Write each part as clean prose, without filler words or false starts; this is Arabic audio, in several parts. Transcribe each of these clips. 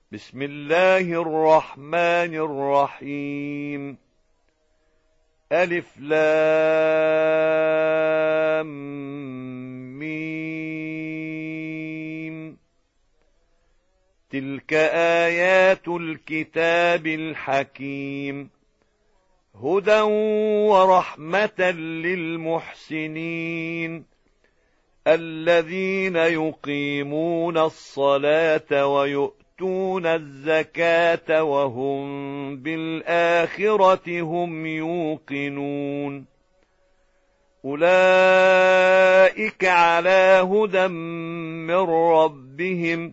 بسم الله الرحمن الرحيم. ألف لام ميم. تلك آيات الكتاب الحكيم، هدى ورحمة للمحسنين الذين يقيمون الصلاة ويؤتون الزكاة وهم بالآخرة هم يوقنون. أولئك على هدى من ربهم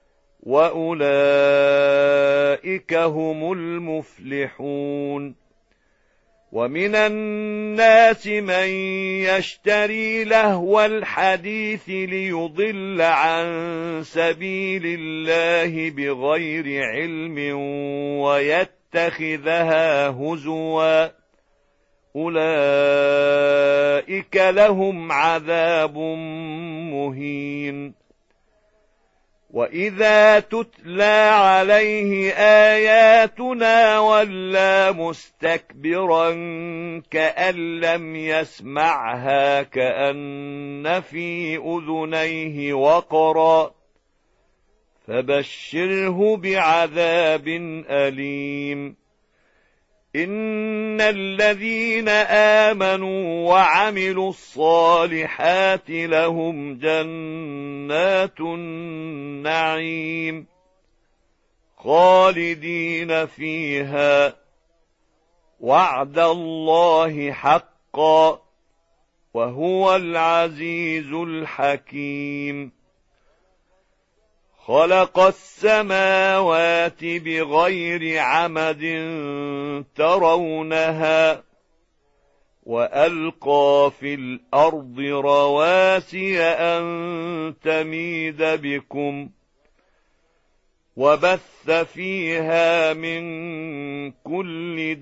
وأولئك هم المفلحون. ومن الناس من يشتري لهو الحديث ليضل عن سبيل الله بغير علم ويتخذها هزوا، أولئك لهم عذاب مهين. وإذا تتلى عليه آياتنا ولى مستكبرا كأن لم يسمعها كأن في أذنيه وقرا، فبشره بعذاب أليم. إن الذين آمنوا وعملوا الصالحات لهم جنات النعيم خالدين فيها، وعد الله حقا، وهو العزيز الحكيم. خلق السماوات بغير عمد ترونها، وألقى في الأرض رواسي أن تميد بكم، وبث فيها من كل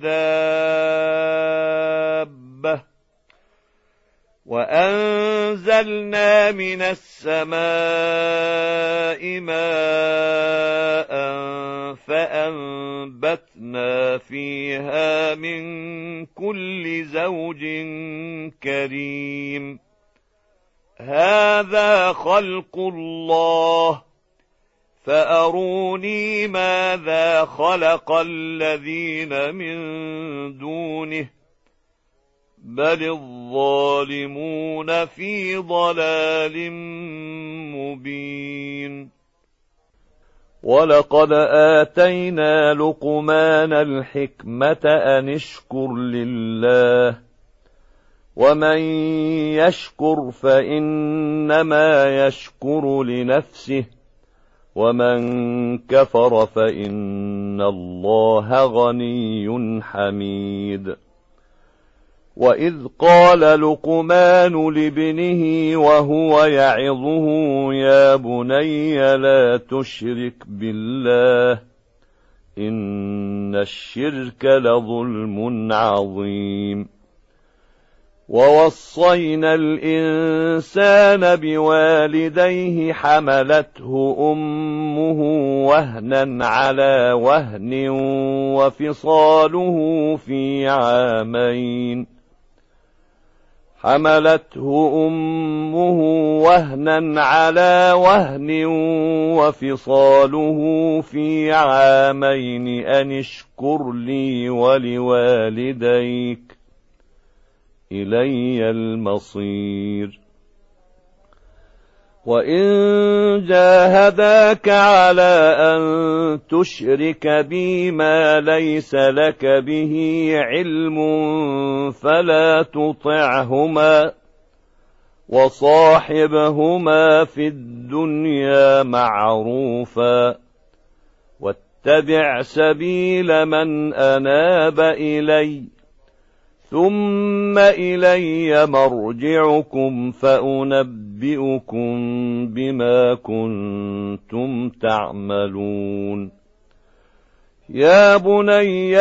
دابة، وأنزلنا من السماء ماء فأنبتنا فيها من كل زوج كريم. هذا خلق الله، فأروني ماذا خلق الذين من دونه، بل الظالمون في ضلال مبين. ولقد آتينا لقمان الحكمة أن اشكر لله، ومن يشكر فإنما يشكر لنفسه، ومن كفر فإن الله غني حميد. وإذ قال لقمان لابنه وهو يعظه يا بني لا تشرك بالله إن الشرك لظلم عظيم. ووصينا الإنسان بوالديه حملته أمه وهنا على وهن وفصاله في عامين، حملته أمه وهنا على وهن وفصاله في عامين أن اشكر لي ولوالديك إلي المصير. وإن جاهداك على أن تشرك بي ما ليس لك به علم فلا تطعهما، وصاحبهما في الدنيا معروفا، واتبع سبيل من أناب إلي، ثم إلي مرجعكم فأنبئكم بما كنتم تعملون. يا بني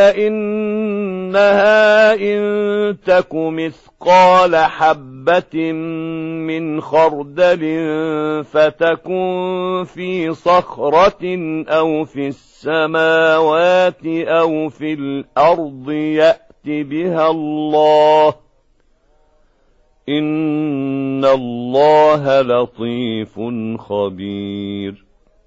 إنها إن تك مثقال حبة من خردل فتكن في صخرة أو في السماوات أو في الأرض يأت بها الله إن الله لطيف خبير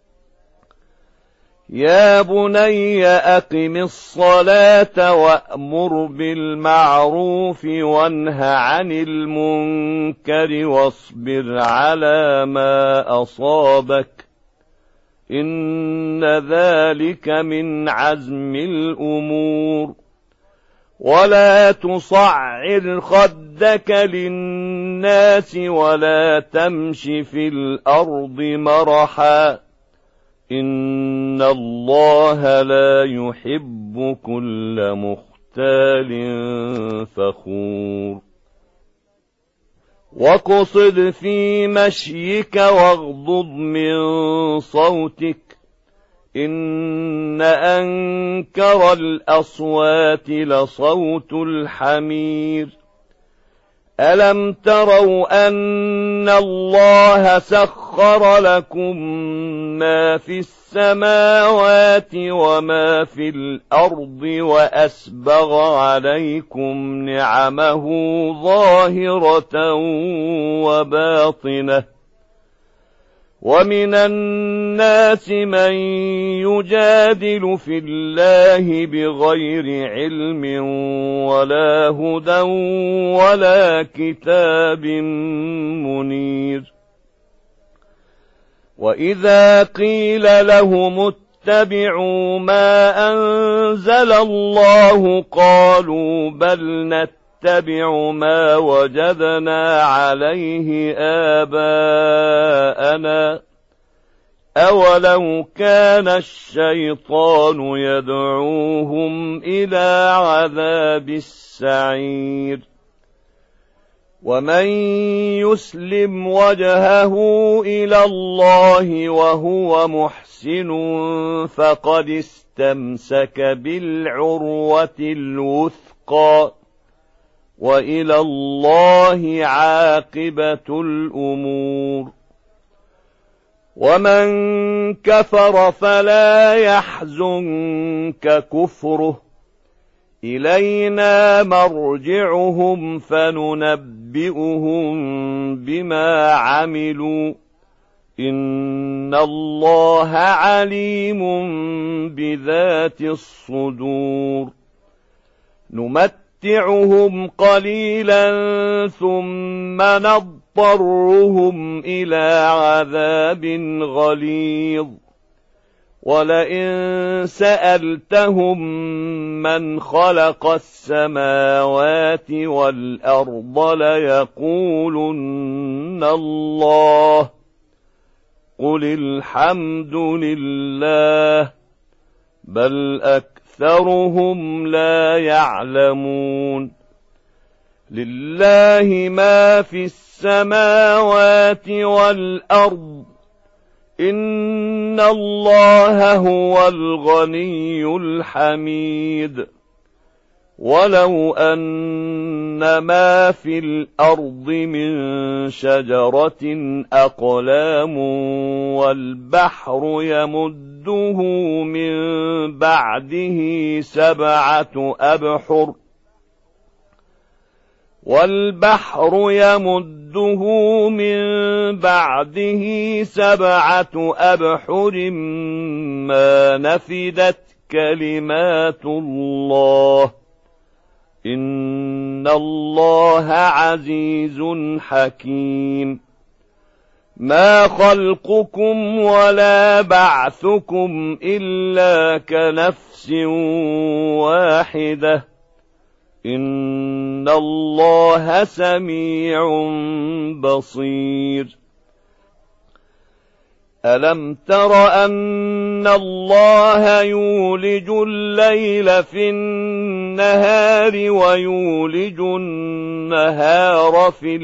يا بني أقم الصلاة وأمر بالمعروف وانه عن المنكر واصبر على ما أصابك إن ذلك من عزم الأمور ولا تصعر خدك للناس ولا تمش في الأرض مرحا إن الله لا يحب كل مختال فخور واقصد في مشيك واغضض من صوتك إن أنكر الأصوات لصوت الحمير ألم تروا أن الله سخر لكم ما في السماوات وما في الأرض وأسبغ عليكم نعمه ظاهرة وباطنة ومن الناس من يجادل في الله بغير علم ولا هدى ولا كتاب منير وإذا قيل لهم اتبعوا ما أنزل الله قالوا بل نتبع ما وجدنا عليه آباءنا أولو كان الشيطان يدعوهم إلى عذاب السعير ومن يسلم وجهه إلى الله وهو محسن فقد استمسك بالعروة الوثقى وإلى الله عاقبة الأمور ومن كفر فلا يحزنك كفره إلينا مرجعهم فننبئهم بما عملوا إن الله عليم بذات الصدور نمتعهم قليلا ثم نضطرهم إلى عذاب غليظ ولئن سألتهم من خلق السماوات والأرض ليقولن الله قل الحمد لله بل أكثرهم لا يعلمون لله ما في السماوات والأرض إن الله هو الغني الحميد ولو أن ما في الأرض من شجرة أقلام والبحر يمده من بعده سبعة أبحر ما نفدت كلمات الله إن الله عزيز حكيم ما خلقكم ولا بعثكم إلا كنفس واحدة إن الله سميع بصير ألم تر أن الله يولج الليل في النهار ويولج النهار في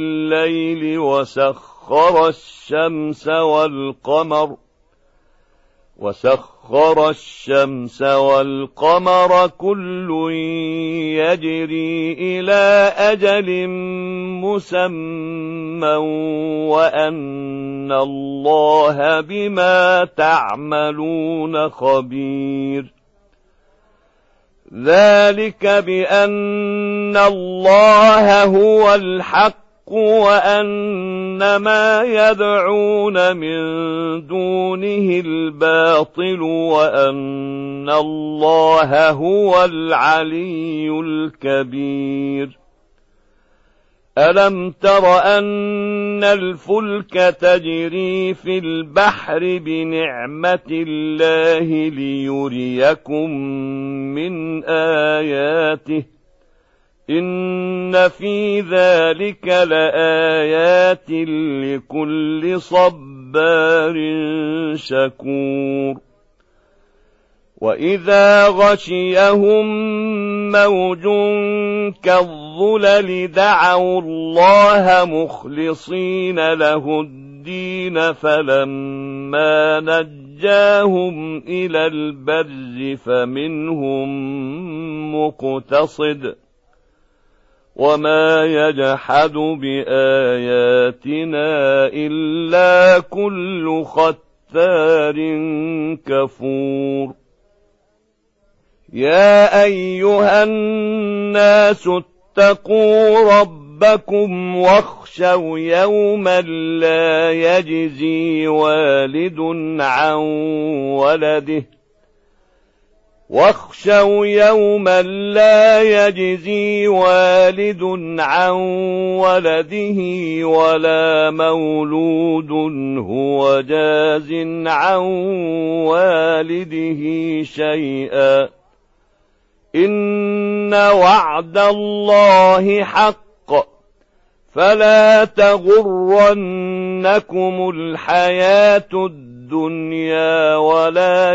وسخر الشمس والقمر كل يجري إلى أجل مسمى وأن الله بما تعملون خبير ذلك بأن الله هو الحق وأن ما يدعون من دونه الباطل وأن الله هو العلي الكبير ألم تر أن الفلك تجري في البحر بنعمة الله ليريكم من آياته إن في ذلك لآيات لكل صبار شكور وإذا غشيهم موج كالظلل دعوا الله مخلصين له الدين فلما نجاهم إلى البر فمنهم مقتصد وما يجحد بآياتنا إلا كل ختار كفور يا أيها الناس اتقوا ربكم واخشوا يوما لا يجزي والد عن ولده واخشوا يوما لا يجزي والد عن ولده ولا مولود هو جاز عن والده شيئا إن وعد الله حق فلا تغرنكم الحياة الدنيا ولا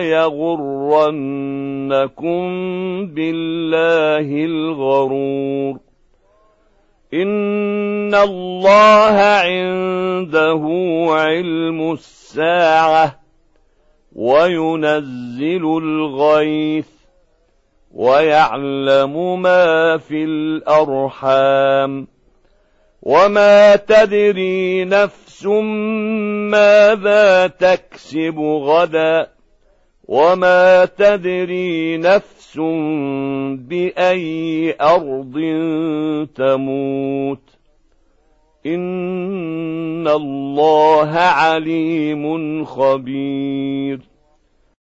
يغرنكم بالله الغرور إن الله عنده علم الساعة وينزل الغيث ويعلم ما في الأرحام وما تدري نفس ماذا تكسب غدا وما تدري نفس بأي أرض تموت إن الله عليم خبير